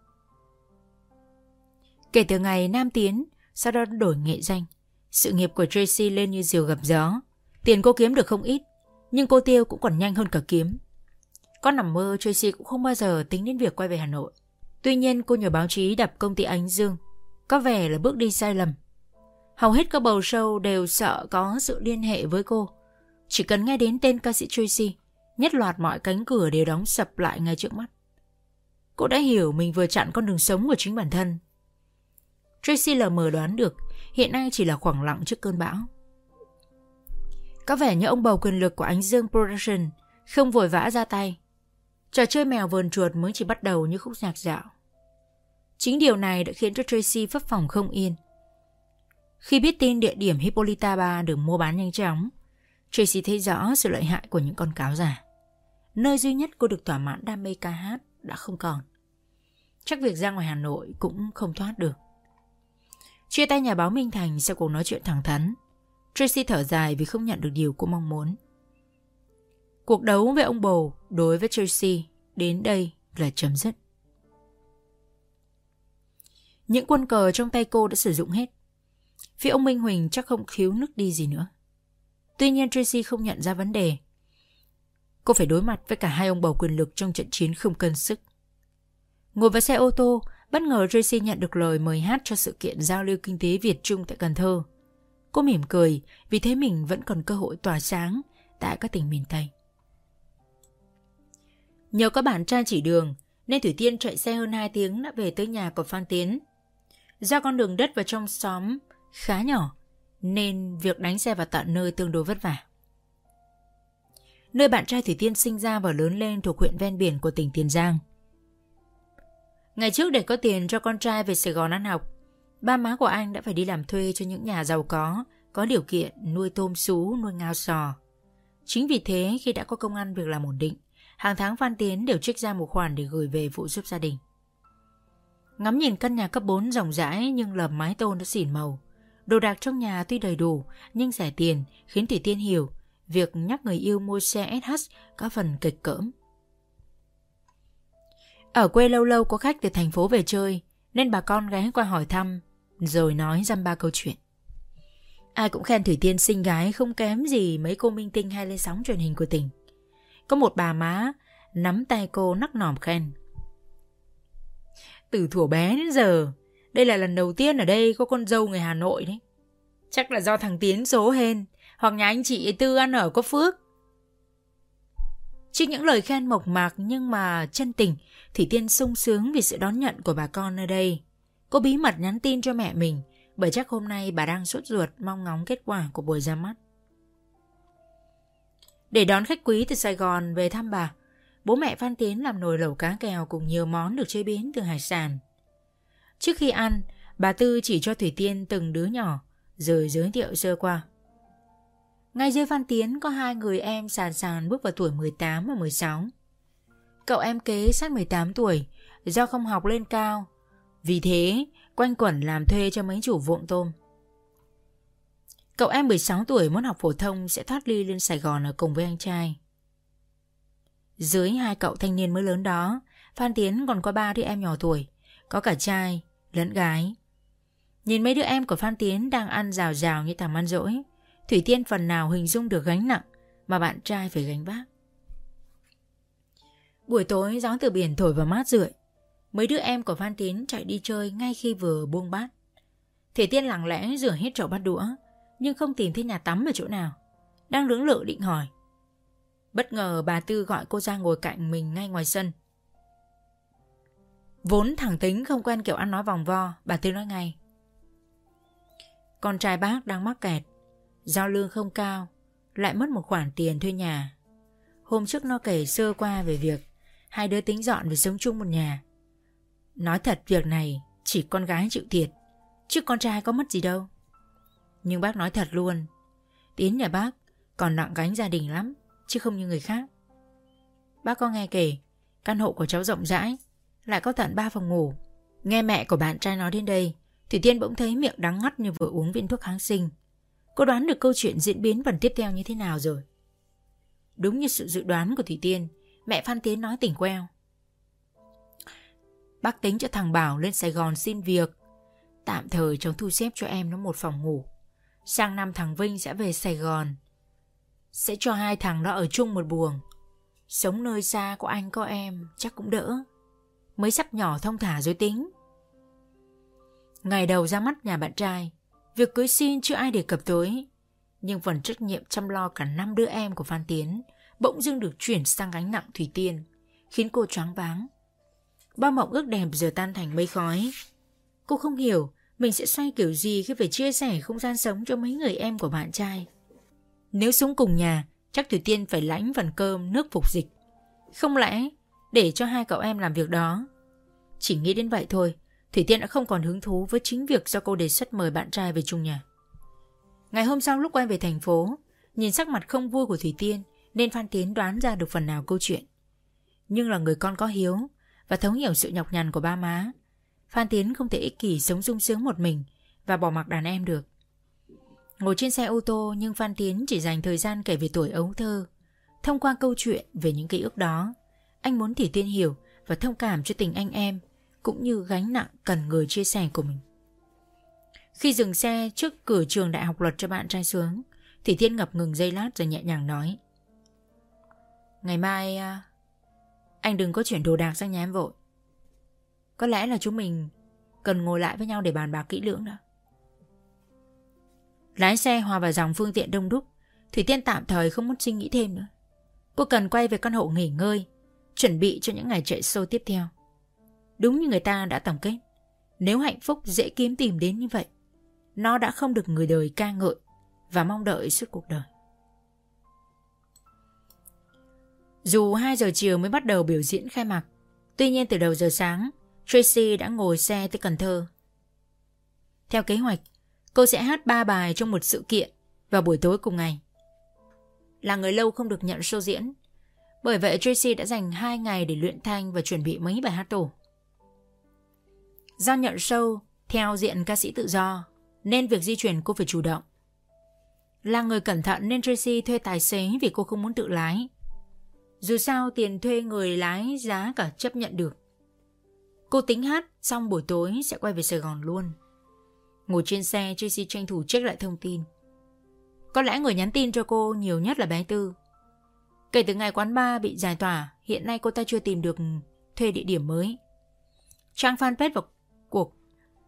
Kể từ ngày Nam Tiến, sau đó đổi nghệ danh, sự nghiệp của Tracy lên như diều gặp gió. Tiền cô kiếm được không ít, nhưng cô tiêu cũng còn nhanh hơn cả kiếm. Có nằm mơ Tracy cũng không bao giờ tính đến việc quay về Hà Nội. Tuy nhiên cô nhờ báo chí đập công ty Ánh Dương, có vẻ là bước đi sai lầm. Hầu hết các bầu show đều sợ có sự liên hệ với cô. Chỉ cần nghe đến tên ca sĩ Tracy, nhất loạt mọi cánh cửa đều đóng sập lại ngay trước mắt. Cô đã hiểu mình vừa chặn con đường sống của chính bản thân. Tracy lờ mờ đoán được hiện nay chỉ là khoảng lặng trước cơn bão. Có vẻ như ông bầu quyền lực của Ánh Dương Production không vội vã ra tay. Trò chơi mèo vờn chuột mới chỉ bắt đầu như khúc nhạc dạo. Chính điều này đã khiến cho Tracy phấp phỏng không yên. Khi biết tin địa điểm Hippolyta Bar được mua bán nhanh chóng, Tracy thấy rõ sự lợi hại của những con cáo giả. Nơi duy nhất cô được thỏa mãn đam mê ca hát đã không còn. Chắc việc ra ngoài Hà Nội cũng không thoát được. Chia tay nhà báo Minh Thành sau cuộc nói chuyện thẳng thắn, Tracy thở dài vì không nhận được điều cô mong muốn. Cuộc đấu với ông bầu đối với Tracy đến đây là chấm dứt. Những quân cờ trong tay cô đã sử dụng hết. Phía ông Minh Huỳnh chắc không khiếu nức đi gì nữa. Tuy nhiên Tracy không nhận ra vấn đề. Cô phải đối mặt với cả hai ông bầu quyền lực trong trận chiến không cân sức. Ngồi vào xe ô tô, bất ngờ Tracy nhận được lời mời hát cho sự kiện giao lưu kinh tế Việt Trung tại Cần Thơ. Cô mỉm cười vì thấy mình vẫn còn cơ hội tỏa sáng tại các tỉnh miền Tây. Nhờ có bạn trai chỉ đường nên Thủy Tiên chạy xe hơn hai tiếng đã về tới nhà của Phan Tiến. Do con đường đất vào trong xóm khá nhỏ nên việc đánh xe vào tận nơi tương đối vất vả. Nơi bạn trai Thủy Tiên sinh ra và lớn lên thuộc huyện ven biển của tỉnh Tiền Giang. Ngày trước để có tiền cho con trai về Sài Gòn ăn học, ba má của anh đã phải đi làm thuê cho những nhà giàu có, có điều kiện nuôi tôm sú, nuôi ngao sò. Chính vì thế khi đã có công ăn việc làm ổn định, hàng tháng Phan Tiến đều trích ra một khoản để gửi về phụ giúp gia đình. Ngắm nhìn căn nhà cấp bốn rộng rãi nhưng lợp mái tôn đã xỉn màu. Đồ đạc trong nhà tuy đầy đủ nhưng rẻ tiền khiến Thủy Tiên hiểu việc nhắc người yêu mua xe ét hát có phần kịch cỡm. Ở quê lâu lâu có khách từ thành phố về chơi nên bà con ghé qua hỏi thăm rồi nói dăm ba câu chuyện. Ai cũng khen Thủy Tiên xinh gái không kém gì mấy cô minh tinh hay lên sóng truyền hình của tỉnh. Có một bà má nắm tay cô nắc nỏm khen. Từ thuở bé đến giờ, đây là lần đầu tiên ở đây có con dâu người Hà Nội đấy. Chắc là do thằng Tiến số hên, hoặc nhà anh chị Tư ăn ở có phước. Trước những lời khen mộc mạc nhưng mà chân tình, Thủy Tiên sung sướng vì sự đón nhận của bà con nơi đây. Cô bí mật nhắn tin cho mẹ mình, bởi chắc hôm nay bà đang sốt ruột mong ngóng kết quả của buổi ra mắt. Để đón khách quý từ Sài Gòn về thăm bà, bố mẹ Phan Tiến làm nồi lẩu cá kèo cùng nhiều món được chế biến từ hải sản. Trước khi ăn, bà Tư chỉ cho Thủy Tiên từng đứa nhỏ, rồi giới thiệu sơ qua. Ngay dưới Phan Tiến có hai người em sàn sàn bước vào tuổi mười tám và mười sáu. Cậu em kế sát mười tám tuổi, do không học lên cao, vì thế quanh quẩn làm thuê cho mấy chủ vuộng tôm. Cậu em mười sáu tuổi muốn học phổ thông sẽ thoát ly lên Sài Gòn ở cùng với anh trai. Dưới hai cậu thanh niên mới lớn đó, Phan Tiến còn có ba đứa em nhỏ tuổi, có cả trai lẫn gái. Nhìn mấy đứa em của Phan Tiến đang ăn rào rào như thằng ăn dỗi, Thủy Tiên phần nào hình dung được gánh nặng mà bạn trai phải gánh vác. Buổi tối gió từ biển thổi vào mát rượi, mấy đứa em của Phan Tiến chạy đi chơi ngay khi vừa buông bát. Thủy Tiên lặng lẽ rửa hết chậu bát đũa, nhưng không tìm thấy nhà tắm ở chỗ nào. Đang lưỡng lự định hỏi, bất ngờ bà Tư gọi cô ra ngồi cạnh mình ngay ngoài sân. Vốn thẳng tính không quen kiểu ăn nói vòng vo, bà Tư nói ngay. Con trai bác đang mắc kẹt, do lương không cao, lại mất một khoản tiền thuê nhà. Hôm trước nó kể sơ qua về việc hai đứa tính dọn về sống chung một nhà. Nói thật việc này chỉ con gái chịu thiệt, chứ con trai có mất gì đâu. Nhưng bác nói thật luôn, Tiến nhà bác còn nặng gánh gia đình lắm, chứ không như người khác. Bác có nghe kể căn hộ của cháu rộng rãi, lại có tận ba phòng ngủ. Nghe mẹ của bạn trai nói đến đây, Thủy Tiên bỗng thấy miệng đắng ngắt như vừa uống viên thuốc kháng sinh. Cô đoán được câu chuyện diễn biến phần tiếp theo như thế nào rồi. Đúng như sự dự đoán của Thủy Tiên, mẹ Phan Tiến nói tỉnh queo. Bác tính cho thằng Bảo lên Sài Gòn xin việc. Tạm thời cháu thu xếp cho em nó một phòng ngủ. Sang năm thằng Vinh sẽ về Sài Gòn, sẽ cho hai thằng nó ở chung một buồng. Sống nơi xa có anh có em chắc cũng đỡ. Mới sắp nhỏ thông thả rồi tính. Ngày đầu ra mắt nhà bạn trai, việc cưới xin chưa ai đề cập tới, nhưng phần trách nhiệm chăm lo cả năm đứa em của Phan Tiến bỗng dưng được chuyển sang gánh nặng Thủy Tiên, khiến cô choáng váng. Bao mộng ước đẹp giờ tan thành mây khói. Cô không hiểu mình sẽ xoay kiểu gì khi phải chia sẻ không gian sống cho mấy người em của bạn trai. Nếu sống cùng nhà, chắc Thủy Tiên phải lãnh phần cơm nước phục dịch. Không lẽ để cho hai cậu em làm việc đó? Chỉ nghĩ đến vậy thôi, Thủy Tiên đã không còn hứng thú với chính việc do cô đề xuất mời bạn trai về chung nhà. Ngày hôm sau lúc quay về thành phố, nhìn sắc mặt không vui của Thủy Tiên nên Phan Tiến đoán ra được phần nào câu chuyện. Nhưng là người con có hiếu và thấu hiểu sự nhọc nhằn của ba má, Phan Tiến không thể ích kỷ sống sung sướng một mình và bỏ mặc đàn em được. Ngồi trên xe ô tô nhưng Phan Tiến chỉ dành thời gian kể về tuổi ấu thơ. Thông qua câu chuyện về những ký ức đó, anh muốn Thủy Tiên hiểu và thông cảm cho tình anh em, cũng như gánh nặng cần người chia sẻ của mình. Khi dừng xe trước cửa trường Đại học Luật cho bạn trai xuống, Thủy Tiên ngập ngừng giây lát rồi nhẹ nhàng nói. Ngày mai anh đừng có chuyển đồ đạc sang nhà em vội. Có lẽ là chúng mình cần ngồi lại với nhau để bàn bạc kỹ lưỡng đó. Lái xe hòa vào dòng phương tiện đông đúc, Thủy Tiên tạm thời không muốn suy nghĩ thêm nữa. Cô cần quay về căn hộ nghỉ ngơi, chuẩn bị cho những ngày chạy show tiếp theo. Đúng như người ta đã tổng kết, nếu hạnh phúc dễ kiếm tìm đến như vậy, nó đã không được người đời ca ngợi và mong đợi suốt cuộc đời. Dù hai giờ chiều mới bắt đầu biểu diễn khai mạc, tuy nhiên từ đầu giờ sáng, Tracy đã ngồi xe tới Cần Thơ. Theo kế hoạch, cô sẽ hát ba bài trong một sự kiện vào buổi tối cùng ngày. Là người lâu không được nhận show diễn, bởi vậy Tracy đã dành hai ngày để luyện thanh và chuẩn bị mấy bài hát tổ. Do nhận show theo diện ca sĩ tự do nên việc di chuyển cô phải chủ động. Là người cẩn thận nên Tracy thuê tài xế vì cô không muốn tự lái. Dù sao tiền thuê người lái giá cả chấp nhận được. Cô tính hát xong buổi tối sẽ quay về Sài Gòn luôn. Ngồi trên xe, Tracy tranh thủ check lại thông tin. Có lẽ người nhắn tin cho cô nhiều nhất là bé Tư. Kể từ ngày quán bar bị giải tỏa, hiện nay cô ta chưa tìm được thuê địa điểm mới. Trang fanpage của cuộc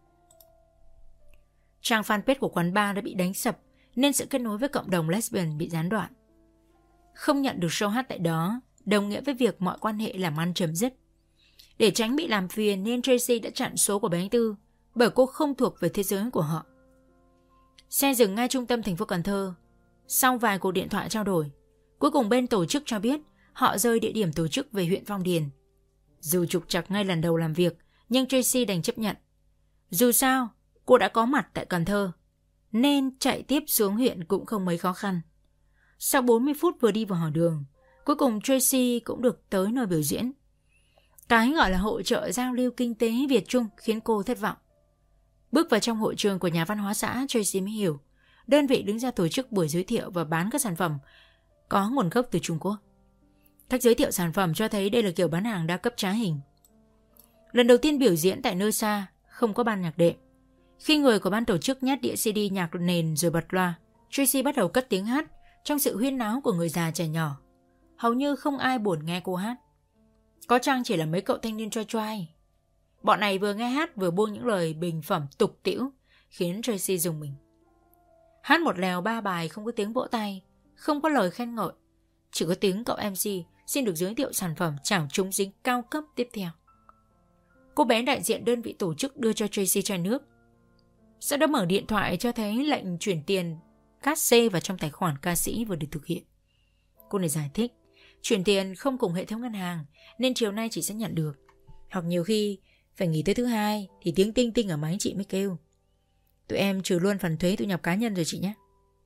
Trang fanpage của quán bar đã bị đánh sập nên sự kết nối với cộng đồng lesbian bị gián đoạn. Không nhận được show hát tại đó đồng nghĩa với việc mọi quan hệ làm ăn chấm dứt. Để tránh bị làm phiền nên Tracy đã chặn số của bé Tư, bởi cô không thuộc về thế giới của họ. Xe dừng ngay trung tâm thành phố Cần Thơ. Sau vài cuộc điện thoại trao đổi, cuối cùng bên tổ chức cho biết họ rời địa điểm tổ chức về huyện Phong Điền. Dù trục trặc ngay lần đầu làm việc, nhưng Tracy đành chấp nhận. Dù sao, cô đã có mặt tại Cần Thơ, nên chạy tiếp xuống huyện cũng không mấy khó khăn. Sau bốn mươi phút vừa đi vào hỏi đường, cuối cùng Tracy cũng được tới nơi biểu diễn. Cái gọi là hội chợ giao lưu kinh tế Việt Trung khiến cô thất vọng. Bước vào trong hội trường của nhà văn hóa xã, Tracy mới hiểu đơn vị đứng ra tổ chức buổi giới thiệu và bán các sản phẩm có nguồn gốc từ Trung Quốc. Cách giới thiệu sản phẩm cho thấy đây là kiểu bán hàng đa cấp trá hình. Lần đầu tiên biểu diễn tại nơi xa, không có ban nhạc đệm. Khi người của ban tổ chức nhét đĩa xê đê nhạc nền rồi bật loa, Tracy bắt đầu cất tiếng hát trong sự huyên náo của người già trẻ nhỏ. Hầu như không ai buồn nghe cô hát. Có chăng chỉ là mấy cậu thanh niên choi choai. Bọn này vừa nghe hát vừa buông những lời bình phẩm tục tĩu, khiến Tracy rùng mình. Hát một lèo ba bài không có tiếng vỗ tay, không có lời khen ngợi, chỉ có tiếng cậu em xê xin được giới thiệu sản phẩm chảo trúng dính cao cấp tiếp theo. Cô bé đại diện đơn vị tổ chức đưa cho Tracy chai nước. Sau đó mở điện thoại cho thấy lệnh chuyển tiền cát xê vào trong tài khoản ca sĩ vừa được thực hiện. Cô này giải thích chuyển tiền không cùng hệ thống ngân hàng nên chiều nay chị sẽ nhận được, hoặc nhiều khi phải nghỉ tới thứ hai thì tiếng tinh tinh ở máy chị mới kêu. Tụi em trừ luôn phần thuế thu nhập cá nhân rồi chị nhé.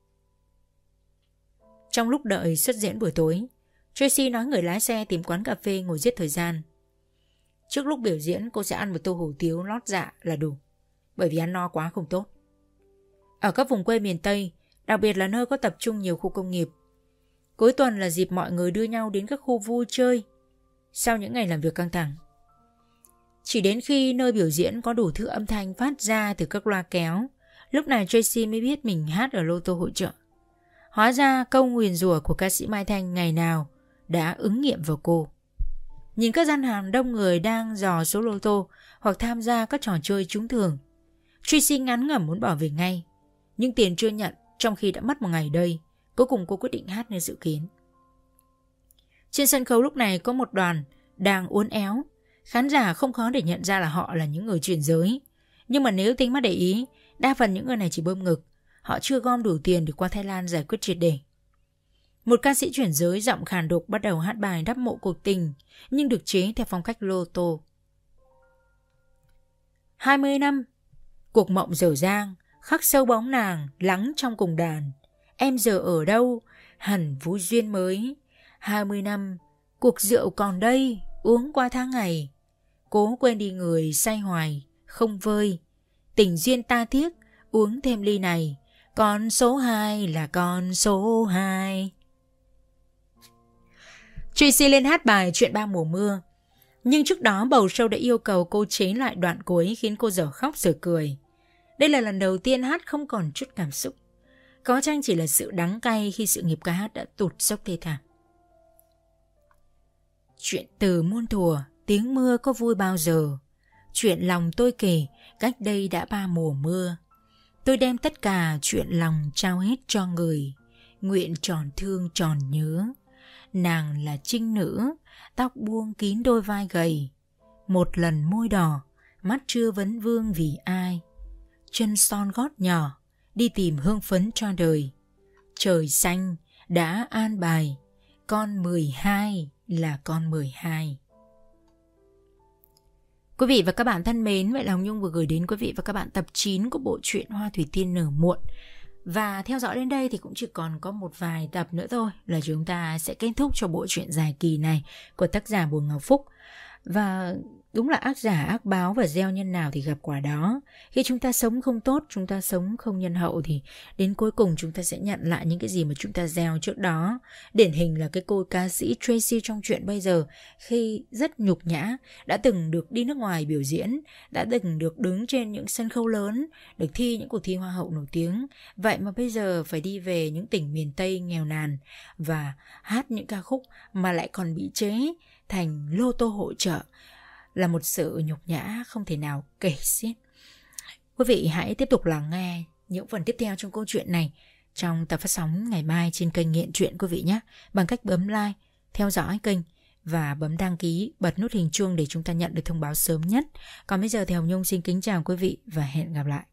Trong lúc đợi xuất diễn buổi tối, Tracy nói người lái xe tìm quán cà phê ngồi giết thời gian. Trước lúc biểu diễn cô sẽ ăn một tô hủ tiếu lót dạ là đủ, bởi vì ăn no quá không tốt. Ở các vùng quê miền Tây, đặc biệt là nơi có tập trung nhiều khu công nghiệp, cuối tuần là dịp mọi người đưa nhau đến các khu vui chơi sau những ngày làm việc căng thẳng. Chỉ đến khi nơi biểu diễn có đủ thứ âm thanh phát ra từ các loa kéo, lúc này Tracy mới biết mình hát ở lô tô hội chợ. Hóa ra câu nguyền rủa của ca sĩ Mai Thanh ngày nào đã ứng nghiệm vào cô. Nhìn các gian hàng đông người đang dò số lô tô hoặc tham gia các trò chơi trúng thưởng, Tracy ngán ngẩm muốn bỏ về ngay. Nhưng tiền chưa nhận trong khi đã mất một ngày đây, cuối cùng cô quyết định hát như dự kiến. Trên sân khấu lúc này có một đoàn đang uốn éo. Khán giả không khó để nhận ra là họ là những người chuyển giới. Nhưng mà nếu tính mắt để ý, đa phần những người này chỉ bơm ngực. Họ chưa gom đủ tiền để qua Thái Lan giải quyết triệt để. Một ca sĩ chuyển giới giọng khàn đục bắt đầu hát bài đắp mộ cuộc tình, nhưng được chế theo phong cách lô tô. Hai mươi năm, cuộc mộng dở dang, khắc sâu bóng nàng, lắng trong cùng đàn. Em giờ ở đâu, hẳn vũ duyên mới. Hai mươi năm, cuộc rượu còn đây, uống qua tháng ngày. Cố quên đi người say hoài, không vơi. Tình duyên ta tiếc, uống thêm ly này. Con số hai là con số hai. Tracy lên hát bài Chuyện ba mùa mưa. Nhưng trước đó bầu show đã yêu cầu cô chế lại đoạn cuối khiến cô dở khóc dở cười. Đây là lần đầu tiên hát không còn chút cảm xúc. Có chăng chỉ là sự đắng cay khi sự nghiệp ca hát đã tụt dốc thê thảm. Chuyện từ muôn thuở, tiếng mưa có vui bao giờ. Chuyện lòng tôi kể, cách đây đã ba mùa mưa. Tôi đem tất cả chuyện lòng trao hết cho người, nguyện tròn thương tròn nhớ. Nàng là trinh nữ, tóc buông kín đôi vai gầy. Một lần môi đỏ, mắt chưa vấn vương vì ai. Chân son gót nhỏ, đi tìm hương phấn cho đời. Trời xanh đã an bài, con mười hai là con mười hai. Quý vị và các bạn thân mến, vậy là Hồng Nhung vừa gửi đến quý vị và các bạn tập chín của bộ truyện Hoa Thủy Tiên Nở Muộn. Và theo dõi đến đây thì cũng chỉ còn có một vài tập nữa thôi là chúng ta sẽ kết thúc cho bộ truyện dài kỳ này của tác giả Bùi Ngọc Phúc. Và đúng là ác giả ác báo và gieo nhân nào thì gặp quả đó. Khi chúng ta sống không tốt, chúng ta sống không nhân hậu thì đến cuối cùng chúng ta sẽ nhận lại những cái gì mà chúng ta gieo trước đó. Điển hình là cái cô ca sĩ Tracy trong chuyện bây giờ, khi rất nhục nhã, đã từng được đi nước ngoài biểu diễn, đã từng được đứng trên những sân khấu lớn, được thi những cuộc thi hoa hậu nổi tiếng. Vậy mà bây giờ phải đi về những tỉnh miền Tây nghèo nàn và hát những ca khúc mà lại còn bị chế thành lô tô hỗ trợ, là một sự nhục nhã không thể nào kể xiết. Quý vị hãy tiếp tục lắng nghe những phần tiếp theo trong câu chuyện này trong tập phát sóng ngày mai trên kênh Nghiện Truyện quý vị nhé, bằng cách bấm like, theo dõi kênh và bấm đăng ký, bật nút hình chuông để chúng ta nhận được thông báo sớm nhất. Còn bây giờ thì Hồng Nhung xin kính chào quý vị và hẹn gặp lại.